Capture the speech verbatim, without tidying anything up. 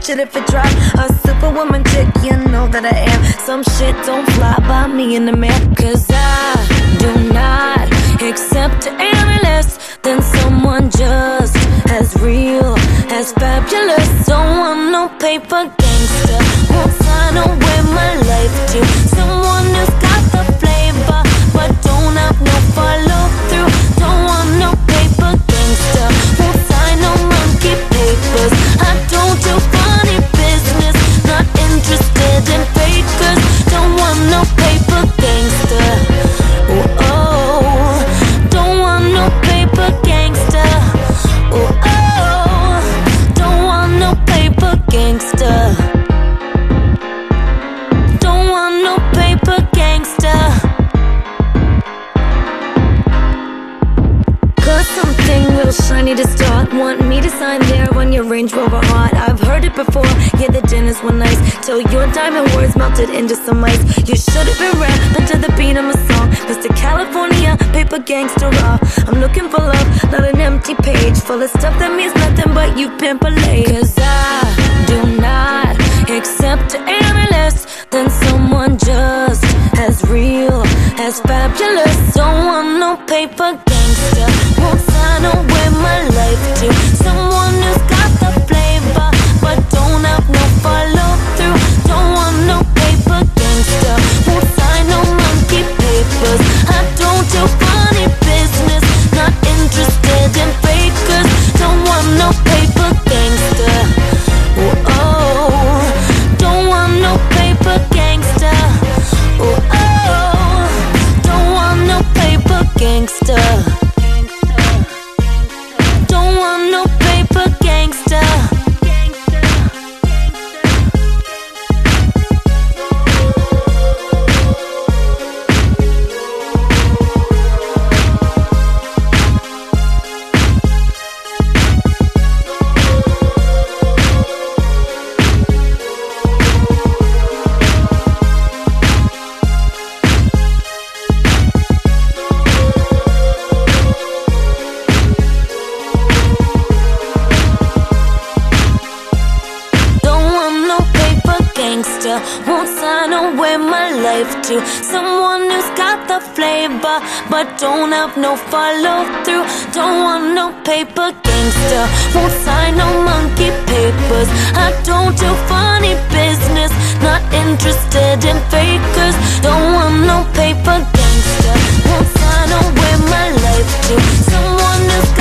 shit if it dropped. A superwoman chick, you know that I am. Some shit don't fly by me in the man. Cause I do not accept any less than someone just as real, as fabulous. Don't want no paper gangster. Won't sign away my life to someone who's got the flavor but don't have no follow through. Don't want no paper gangster. Won't sign no monkey papers. I don't do funny business. Not interested in fakers. Don't want no paper gangster. Oh, oh. Don't want no paper gangster. Oh, oh. Don't want no paper gangster. Don't want no paper gangster. Cause something real shiny to start. Want me to sign there on your Range Rover heart. I've heard it before, yeah, the dinners were nice till your diamond words melted into some ice. You should've been rapping to the beat of my song. Mister California, paper gangster raw. I'm looking for love, not an empty page full of stuff that means nothing but you pimp a lady. Cause I do not accept any less than someone just as real, as fabulous. Don't want no paper gangster. Won't sign away my life to someone who's got the flavor but don't have no follow through. Don't want no paper gangster. Won't sign no monkey papers. I don't do funny business. Not interested in fakers. Don't want no paper gangster. Oh, oh. Don't want no paper gangster. Oh, oh. Don't want no paper gangster. Don't want no paper gangster. Won't sign away my life to someone who's got the flavor but don't have no follow through. Don't want no paper gangster. Won't sign no monkey papers. I don't do funny business. Not interested in fakers. Don't want no paper gangster. Won't sign away my life to someone who's